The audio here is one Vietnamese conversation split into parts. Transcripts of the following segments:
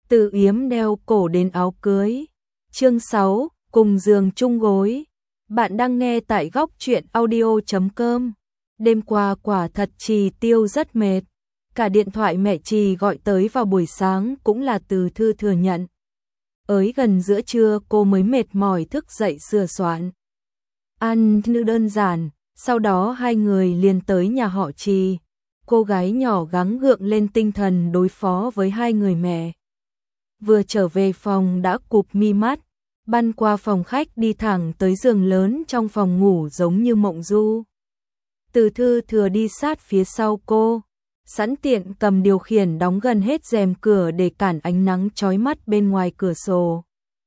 Từ yếm đeo cổ đến áo cưới. Chương 6, cùng giường chung gối. Bạn đang nghe tại góc truyện audio.com. Đêm qua quả thật Trì Tiêu rất mệt. Cả điện thoại mẹ Trì gọi tới vào buổi sáng cũng là Từ Thư thừa nhận. Ới gần giữa trưa cô mới mệt mỏi thức dậy sửa soạn. Ăn như đơn giản, sau đó hai người liền tới nhà họ Trì. Cô gái nhỏ gắng gượng lên tinh thần đối phó với hai người mẹ. Vừa trở về phòng đã cụp mi mắt, băn qua phòng khách đi thẳng tới giường lớn trong phòng ngủ giống như mộng du. Từ Thư thừa đi sát phía sau cô, sẵn tiện cầm điều khiển đóng gần hết rèm cửa để cản ánh nắng chói mắt bên ngoài cửa sổ.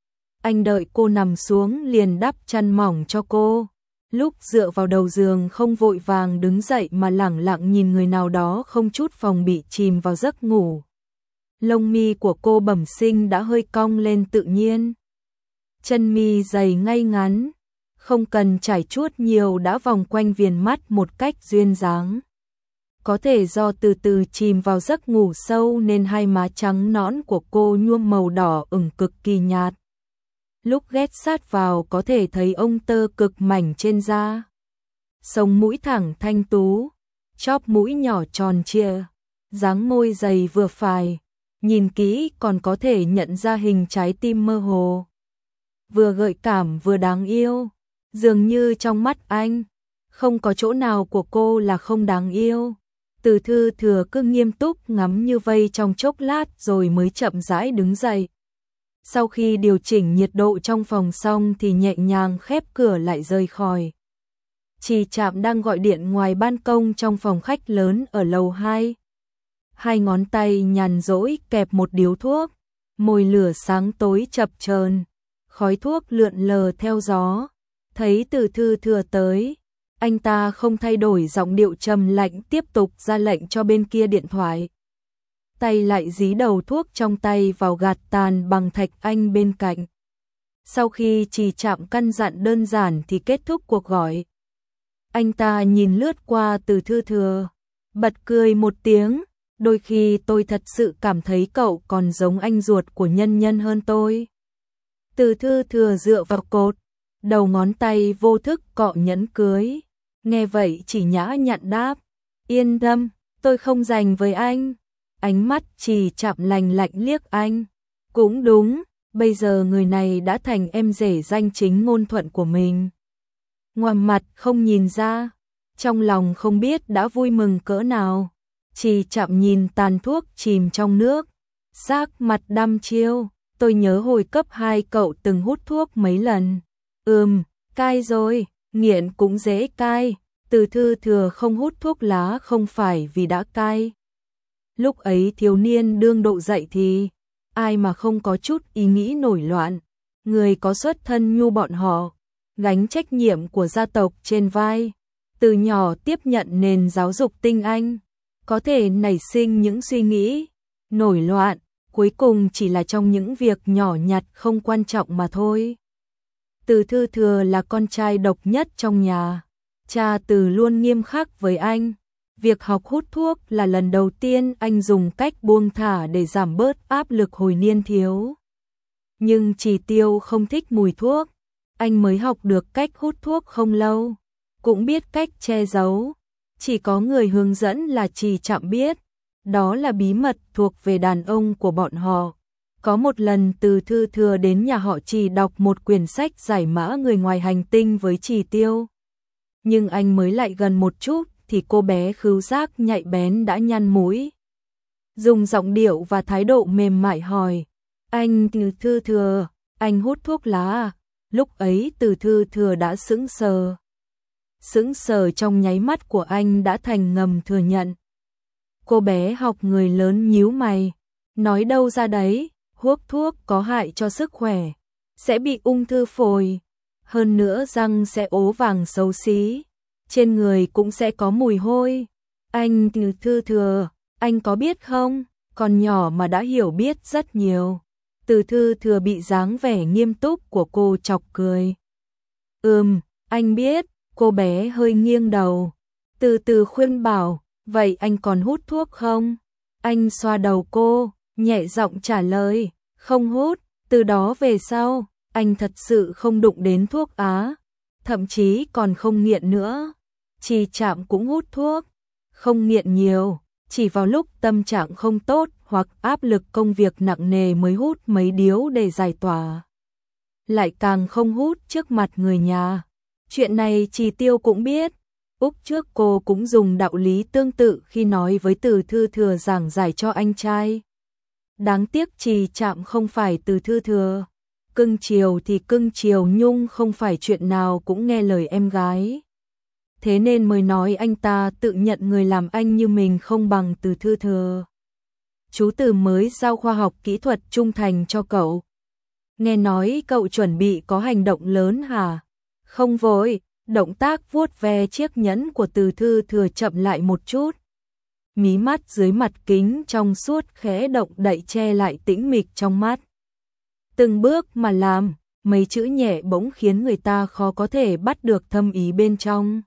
Anh đợi cô nằm xuống liền đắp chăn mỏng cho cô. Lúc dựa vào đầu giường không vội vàng đứng dậy mà lẳng lặng nhìn người nào đó không chút phòng bị chìm vào giấc ngủ. Lông mi của cô bẩm sinh đã hơi cong lên tự nhiên. Chân mi dày ngay ngắn, không cần trải chuốt nhiều đã vòng quanh viền mắt một cách duyên dáng. Có thể do từ từ chìm vào giấc ngủ sâu nên hai má trắng nõn của cô nhuộm màu đỏ ửng cực kỳ nhạt. Lúc ghé sát vào có thể thấy ông tơ cực mảnh trên da. Sống mũi thẳng thanh tú, chóp mũi nhỏ tròn trịa, dáng môi dày vừa phải, nhìn kỹ còn có thể nhận ra hình trái tim mơ hồ. Vừa gợi cảm vừa đáng yêu, dường như trong mắt anh, không có chỗ nào của cô là không đáng yêu. Từ Thư thừa cứ nghiêm túc ngắm như vây trong chốc lát rồi mới chậm rãi đứng dậy. Sau khi điều chỉnh nhiệt độ trong phòng xong thì nhẹ nhàng khép cửa lại rời khỏi. Trì Trạm đang gọi điện ngoài ban công trong phòng khách lớn ở lầu 2. Hai ngón tay nhàn rỗi kẹp một điếu thuốc, mồi lửa sáng tối chập chờn, khói thuốc lượn lờ theo gió. Thấy Từ Thư thừa tới, anh ta không thay đổi giọng điệu trầm lạnh tiếp tục ra lệnh cho bên kia điện thoại. Tay lại dí đầu thuốc trong tay vào gạt tàn bằng thạch anh bên cạnh. Sau khi Trì Trạm căn dặn đơn giản thì kết thúc cuộc gọi. Anh ta nhìn lướt qua Từ Thư thừa, bật cười một tiếng. Đôi khi tôi thật sự cảm thấy cậu còn giống anh ruột của Nhân Nhân hơn tôi. Từ Thư thừa dựa vào cột, đầu ngón tay vô thức cọ nhẫn cưới. Nghe vậy chỉ nhã nhặn đáp, yên tâm, tôi không giành với anh. Ánh mắt Trì Trạm lành lạnh liếc anh. Cũng đúng, bây giờ người này đã thành em rể danh chính ngôn thuận của mình. Ngoài mặt không nhìn ra, trong lòng không biết đã vui mừng cỡ nào. Trì Trạm nhìn tàn thuốc chìm trong nước, sắc mặt đăm chiêu. Tôi nhớ hồi cấp 2 cậu từng hút thuốc mấy lần. Cai rồi, nghiện cũng dễ cai. Từ Thư thừa không hút thuốc lá không phải vì đã cai. Lúc ấy thiếu niên đương độ dậy thì ai mà không có chút ý nghĩ nổi loạn. Người có xuất thân như bọn họ, gánh trách nhiệm của gia tộc trên vai, từ nhỏ tiếp nhận nền giáo dục tinh anh, có thể nảy sinh những suy nghĩ nổi loạn, cuối cùng chỉ là trong những việc nhỏ nhặt không quan trọng mà thôi. Từ Thư thừa là con trai độc nhất trong nhà, cha Từ luôn nghiêm khắc với anh. Việc học hút thuốc là lần đầu tiên anh dùng cách buông thả để giảm bớt áp lực hồi niên thiếu. Nhưng Trì Tiêu không thích mùi thuốc, anh mới học được cách hút thuốc không lâu, cũng biết cách che giấu. Chỉ có người hướng dẫn là Trì Trạm biết, đó là bí mật thuộc về đàn ông của bọn họ. Có một lần Từ Thư thừa đến nhà họ Trì đọc một quyển sách giải mã người ngoài hành tinh với Trì Tiêu. Nhưng anh mới lại gần một chút thì cô bé khứu giác nhạy bén đã nhăn mũi. Dùng giọng điệu và thái độ mềm mại hỏi, anh Từ Thư thừa, anh hút thuốc lá à? Lúc ấy Từ Thư thừa đã sững sờ. Sững sờ trong nháy mắt của anh đã thành ngầm thừa nhận. Cô bé học người lớn nhíu mày, nói đâu ra đấy, hút thuốc có hại cho sức khỏe, sẽ bị ung thư phổi, hơn nữa răng sẽ ố vàng xấu xí, trên người cũng sẽ có mùi hôi. Anh Từ Thư thừa, anh có biết không, còn nhỏ mà đã hiểu biết rất nhiều. Từ Thư thừa bị dáng vẻ nghiêm túc của cô chọc cười. Anh biết. Cô bé hơi nghiêng đầu, từ từ khuyên bảo, vậy anh còn hút thuốc không? Anh xoa đầu cô, nhẹ giọng trả lời, không hút, từ đó về sau, anh thật sự không đụng đến thuốc á, thậm chí còn không nghiện nữa. Trì Trạm cũng hút thuốc, không nghiện nhiều, chỉ vào lúc tâm trạng không tốt hoặc áp lực công việc nặng nề mới hút mấy điếu để giải tỏa. Lại càng không hút trước mặt người nhà. Chuyện này Trì Tiêu cũng biết. Úc trước cô cũng dùng đạo lý tương tự khi nói với Từ Thư Thừa giảng giải cho anh trai. Đáng tiếc Trì Trạm không phải Từ Thư Thừa. Cưng chiều thì cưng chiều nhưng không phải chuyện nào cũng nghe lời em gái. Thế nên mới nói anh ta tự nhận người làm anh như mình không bằng Từ Thư Thừa. Chú Từ mới giao khoa học kỹ thuật trung thành cho cậu. Nghe nói cậu chuẩn bị có hành động lớn hả? Không vội, động tác vuốt ve chiếc nhẫn của Từ Thư Thừa chậm lại một chút. Mí mắt dưới mặt kính trong suốt khẽ động đậy che lại tĩnh mịch trong mắt. Từng bước mà làm, mấy chữ nhẹ bỗng khiến người ta khó có thể bắt được thâm ý bên trong.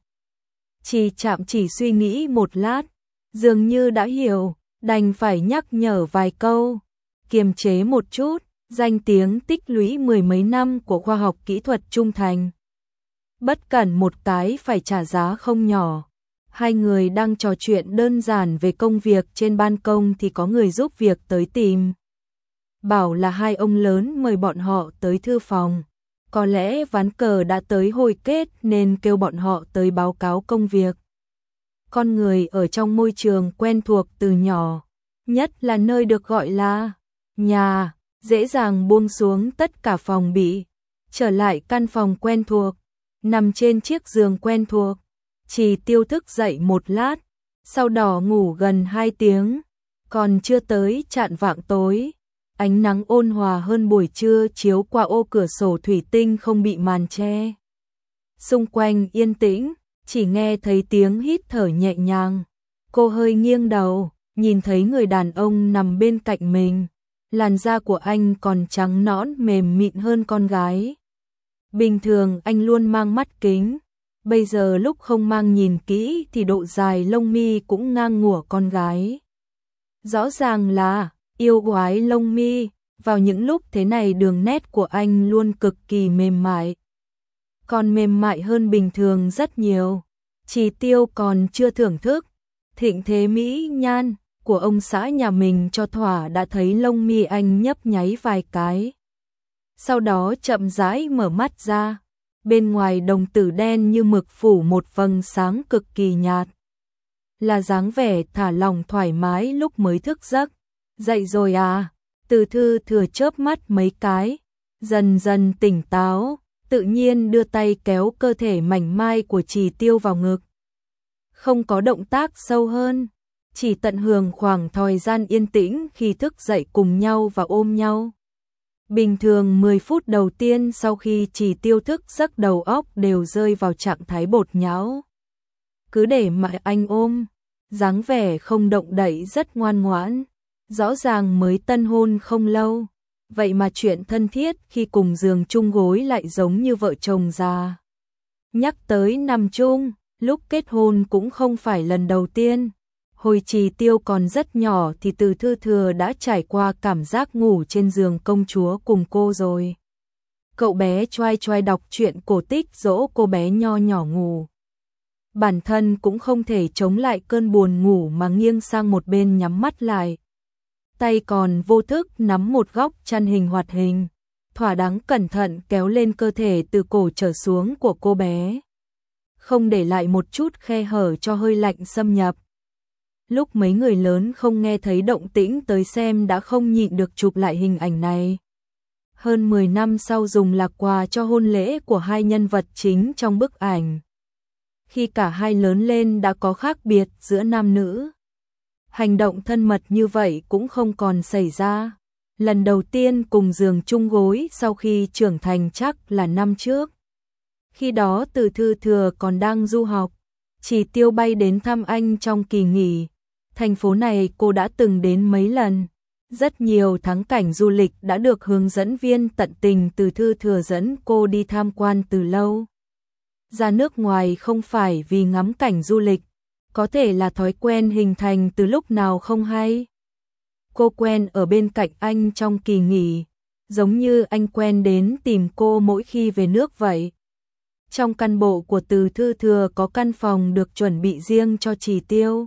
Trì Trạm chỉ suy nghĩ một lát, dường như đã hiểu, đành phải nhắc nhở vài câu, kiềm chế một chút, danh tiếng tích lũy mười mấy năm của khoa học kỹ thuật trung thành. Bất cẩn một cái phải trả giá không nhỏ. Hai người đang trò chuyện đơn giản về công việc trên ban công thì có người giúp việc tới tìm. Bảo là hai ông lớn mời bọn họ tới thư phòng. Có lẽ ván cờ đã tới hồi kết nên kêu bọn họ tới báo cáo công việc. Con người ở trong môi trường quen thuộc từ nhỏ, nhất là nơi được gọi là nhà, dễ dàng buông xuống tất cả phòng bị, trở lại căn phòng quen thuộc, nằm trên chiếc giường quen thuộc. Trì Tiêu thức dậy một lát, sau đó ngủ gần 2 tiếng, còn chưa tới chạng vạng tối. Ánh nắng ôn hòa hơn buổi trưa chiếu qua ô cửa sổ thủy tinh không bị màn che. Xung quanh yên tĩnh, chỉ nghe thấy tiếng hít thở nhẹ nhàng. Cô hơi nghiêng đầu, nhìn thấy người đàn ông nằm bên cạnh mình. Làn da của anh còn trắng nõn mềm mịn hơn con gái. Bình thường anh luôn mang mắt kính. Bây giờ lúc không mang nhìn kỹ thì độ dài lông mi cũng ngang ngửa con gái. Rõ ràng là yêu quái lông mi, vào những lúc thế này đường nét của anh luôn cực kỳ mềm mại. Còn mềm mại hơn bình thường rất nhiều. Trì Tiêu còn chưa thưởng thức thịnh thế mỹ nhan của ông xã nhà mình cho thỏa đã thấy lông mi anh nhấp nháy vài cái. Sau đó chậm rãi mở mắt ra, bên ngoài đồng tử đen như mực phủ một vầng sáng cực kỳ nhạt. Là dáng vẻ thả lỏng thoải mái lúc mới thức giấc. Dậy rồi à? Từ Thư Thừa chớp mắt mấy cái, dần dần tỉnh táo, tự nhiên đưa tay kéo cơ thể mảnh mai của Trì Tiêu vào ngực. Không có động tác sâu hơn, chỉ tận hưởng khoảng thời gian yên tĩnh khi thức dậy cùng nhau và ôm nhau. Bình thường 10 phút đầu tiên sau khi Trì Tiêu thức giấc đầu óc đều rơi vào trạng thái bột nhão. Cứ để mà anh ôm, dáng vẻ không động đậy rất ngoan ngoãn. Rõ ràng mới tân hôn không lâu, vậy mà chuyện thân thiết khi cùng giường chung gối lại giống như vợ chồng già. Nhắc tới nằm chung, lúc kết hôn cũng không phải lần đầu tiên. Hồi Trì Tiêu còn rất nhỏ thì Từ Thư Thừa đã trải qua cảm giác ngủ trên giường công chúa cùng cô rồi. Cậu bé choai choai đọc truyện cổ tích dỗ cô bé nho nhỏ ngủ. Bản thân cũng không thể chống lại cơn buồn ngủ mà nghiêng sang một bên nhắm mắt lại. Tay còn vô thức nắm một góc chăn hình hoạt hình, thỏa đáng cẩn thận kéo lên cơ thể từ cổ trở xuống của cô bé. Không để lại một chút khe hở cho hơi lạnh xâm nhập. Lúc mấy người lớn không nghe thấy động tĩnh tới xem đã không nhịn được chụp lại hình ảnh này. Hơn 10 năm sau dùng là quà cho hôn lễ của hai nhân vật chính trong bức ảnh. Khi cả hai lớn lên đã có khác biệt giữa nam nữ. Hành động thân mật như vậy cũng không còn xảy ra. Lần đầu tiên cùng giường chung gối sau khi trưởng thành chắc là năm trước. Khi đó Từ Thư Thừa còn đang du học, Trì Tiêu bay đến thăm anh trong kỳ nghỉ. Thành phố này cô đã từng đến mấy lần. Rất nhiều thắng cảnh du lịch đã được hướng dẫn viên tận tình Từ Thư Thừa dẫn cô đi tham quan từ lâu. Ra nước ngoài không phải vì ngắm cảnh du lịch, có thể là thói quen hình thành từ lúc nào không hay. Cô quen ở bên cạnh anh trong kỳ nghỉ, giống như anh quen đến tìm cô mỗi khi về nước vậy. Trong căn bộ của Từ Thư Thừa có căn phòng được chuẩn bị riêng cho Chỉ Tiêu.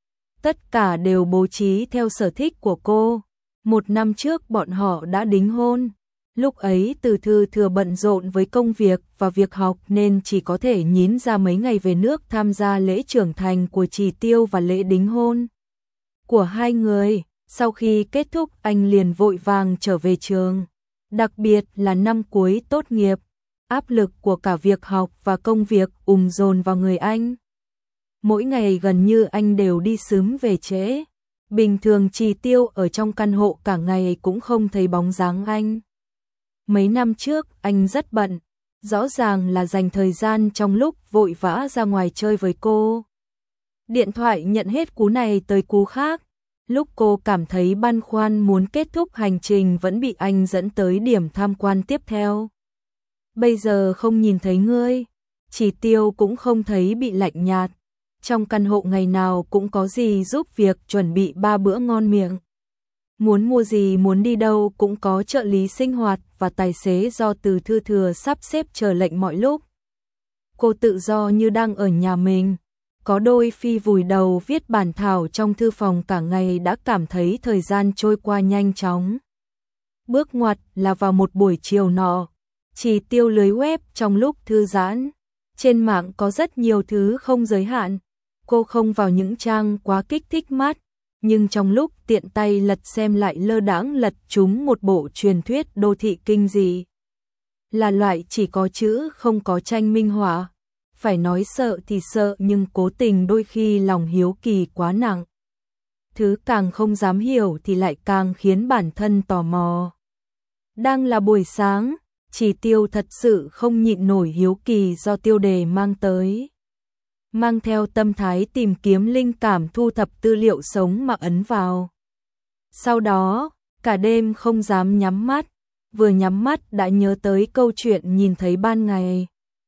Tất cả đều bố trí theo sở thích của cô. 1 năm trước bọn họ đã đính hôn. Lúc ấy Từ Thư Thừa bận rộn với công việc và việc học nên chỉ có thể nhín ra mấy ngày về nước tham gia lễ trưởng thành của Chỉ Tiêu và lễ đính hôn của hai người. Sau khi kết thúc anh liền vội vàng trở về trường. Đặc biệt là năm cuối tốt nghiệp, áp lực của cả việc học và công việc dồn vào người anh. Mỗi ngày gần như anh đều đi sớm về trễ. Bình thường Chỉ Tiêu ở trong căn hộ cả ngày cũng không thấy bóng dáng anh. Mấy năm trước anh rất bận, rõ ràng là dành thời gian trong lúc vội vã ra ngoài chơi với cô. Điện thoại nhận hết cú này tới cú khác. Lúc cô cảm thấy băn khoăn muốn kết thúc hành trình vẫn bị anh dẫn tới điểm tham quan tiếp theo. Bây giờ không nhìn thấy ngươi, Chỉ Tiêu cũng không thấy bị lạnh nhạt. Trong căn hộ ngày nào cũng có gì giúp việc chuẩn bị 3 bữa ngon miệng. Muốn mua gì muốn đi đâu cũng có trợ lý sinh hoạt và tài xế do Từ Thư Thừa sắp xếp chờ lệnh mọi lúc. Cô tự do như đang ở nhà mình. Có đôi khi vùi đầu viết bản thảo trong thư phòng cả ngày đã cảm thấy thời gian trôi qua nhanh chóng. Bước ngoặt là vào một buổi chiều nọ, Chỉ Tiêu lướt web trong lúc thư giãn. Trên mạng có rất nhiều thứ không giới hạn. Cô không vào những trang quá kích thích mắt, nhưng trong lúc tiện tay lật xem lại lơ đãng lật trúng một bộ truyền thuyết đô thị kinh dị. Là loại chỉ có chữ không có tranh minh họa. Phải nói sợ thì sợ nhưng cố tình đôi khi lòng hiếu kỳ quá nặng. Thứ càng không dám hiểu thì lại càng khiến bản thân tò mò. Đang là buổi sáng, Chỉ Tiêu thật sự không nhịn nổi hiếu kỳ do tiêu đề mang tới. Mang theo tâm thái tìm kiếm linh cảm thu thập tư liệu sống mà ấn vào. Sau đó, cả đêm không dám nhắm mắt, vừa nhắm mắt đã nhớ tới câu chuyện nhìn thấy ban ngày.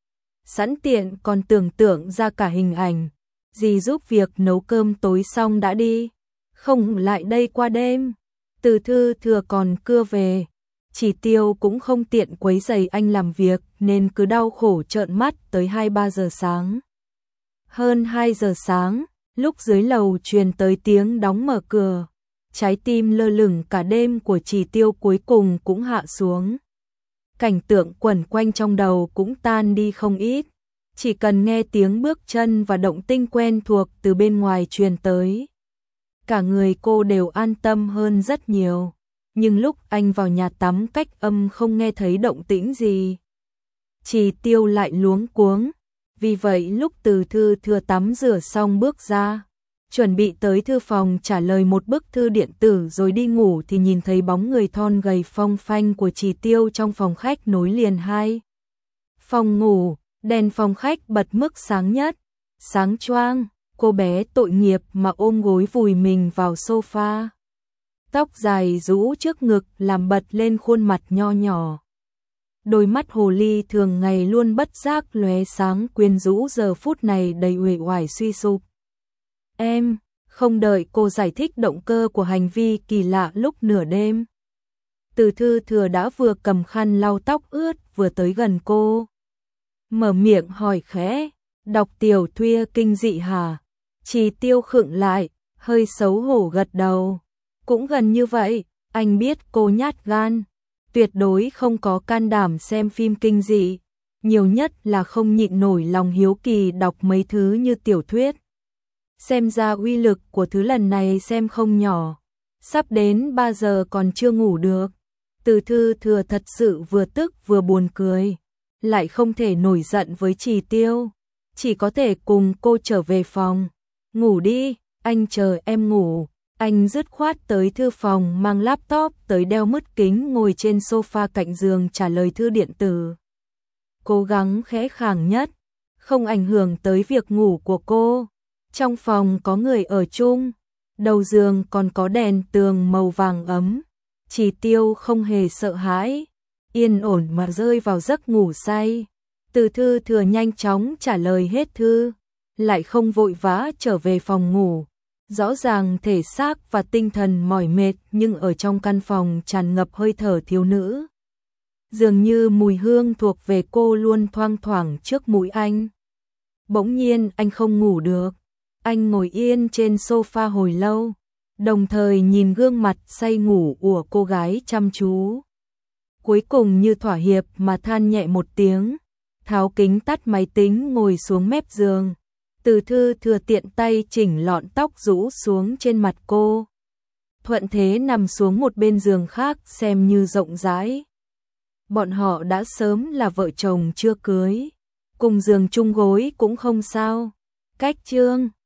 Sẵn tiện còn tưởng tượng ra cả hình ảnh, dì giúp việc nấu cơm tối xong đã đi, không lại đây qua đêm. Từ Thư Thừa còn cưa về, Chỉ Tiêu cũng không tiện quấy rầy anh làm việc nên cứ đau khổ trợn mắt tới 2-3 giờ sáng. Hơn 2 giờ sáng, lúc dưới lầu truyền tới tiếng đóng mở cửa, trái tim lơ lửng cả đêm của Chỉ Tiêu cuối cùng cũng hạ xuống. Cảnh tượng quẩn quanh trong đầu cũng tan đi không ít, chỉ cần nghe tiếng bước chân và động tĩnh quen thuộc từ bên ngoài truyền tới. Cả người cô đều an tâm hơn rất nhiều, nhưng lúc anh vào nhà tắm cách âm không nghe thấy động tĩnh gì. Chỉ Tiêu lại luống cuống, vì vậy lúc Từ Thư Thừa tắm rửa xong bước ra, chuẩn bị tới thư phòng trả lời một bức thư điện tử rồi đi ngủ thì nhìn thấy bóng người thon gầy phong phanh của Chỉ Tiêu trong phòng khách nối liền hai phòng ngủ, đèn phòng khách bật mức sáng nhất, sáng choang, cô bé tội nghiệp mà ôm gối vùi mình vào sofa. Tóc dài rũ trước ngực làm bật lên khuôn mặt nho nhỏ. Đôi mắt hồ ly thường ngày luôn bất giác lóe sáng quyến rũ giờ phút này đầy uể oải suy sụp. Em, không đợi cô giải thích động cơ của hành vi kỳ lạ lúc nửa đêm. Từ Thư Thừa đã vừa cầm khăn lau tóc ướt vừa tới gần cô. Mở miệng hỏi khẽ, đọc tiểu thuyết kinh dị hả? Chỉ Tiêu khựng lại, hơi xấu hổ gật đầu. Cũng gần như vậy, anh biết cô nhát gan, tuyệt đối không có can đảm xem phim kinh dị, nhiều nhất là không nhịn nổi lòng hiếu kỳ đọc mấy thứ như tiểu thuyết. Xem ra uy lực của thứ lần này xem không nhỏ, sắp đến 3 giờ còn chưa ngủ được. Từ Thư Thừa thật sự vừa tức vừa buồn cười, lại không thể nổi giận với Chỉ Tiêu, chỉ có thể cùng cô trở về phòng. Ngủ đi, anh chờ em ngủ. Anh dứt khoát tới thư phòng mang laptop tới đeo mứt kính ngồi trên sofa cạnh giường trả lời thư điện tử. Cố gắng khẽ khàng nhất, không ảnh hưởng tới việc ngủ của cô. Trong phòng có người ở chung, đầu giường còn có đèn tường màu vàng ấm. Chỉ Tiêu không hề sợ hãi, yên ổn mà rơi vào giấc ngủ say. Từ Thư Thừa nhanh chóng trả lời hết thư, lại không vội vã trở về phòng ngủ. Rõ ràng thể xác và tinh thần mỏi mệt nhưng ở trong căn phòng tràn ngập hơi thở thiếu nữ. Dường như mùi hương thuộc về cô luôn thoang thoảng trước mũi anh. Bỗng nhiên anh không ngủ được. Anh ngồi yên trên sofa hồi lâu, đồng thời nhìn gương mặt say ngủ của cô gái chăm chú. Cuối cùng như thỏa hiệp mà than nhẹ một tiếng, tháo kính tắt máy tính ngồi xuống mép giường. Từ Thư thừa tiện tay chỉnh lọn tóc rũ xuống trên mặt cô. Thuận thế nằm xuống một bên giường khác xem như rộng rãi. Bọn họ đã sớm là vợ chồng chưa cưới, cùng giường chung gối cũng không sao. Cách chương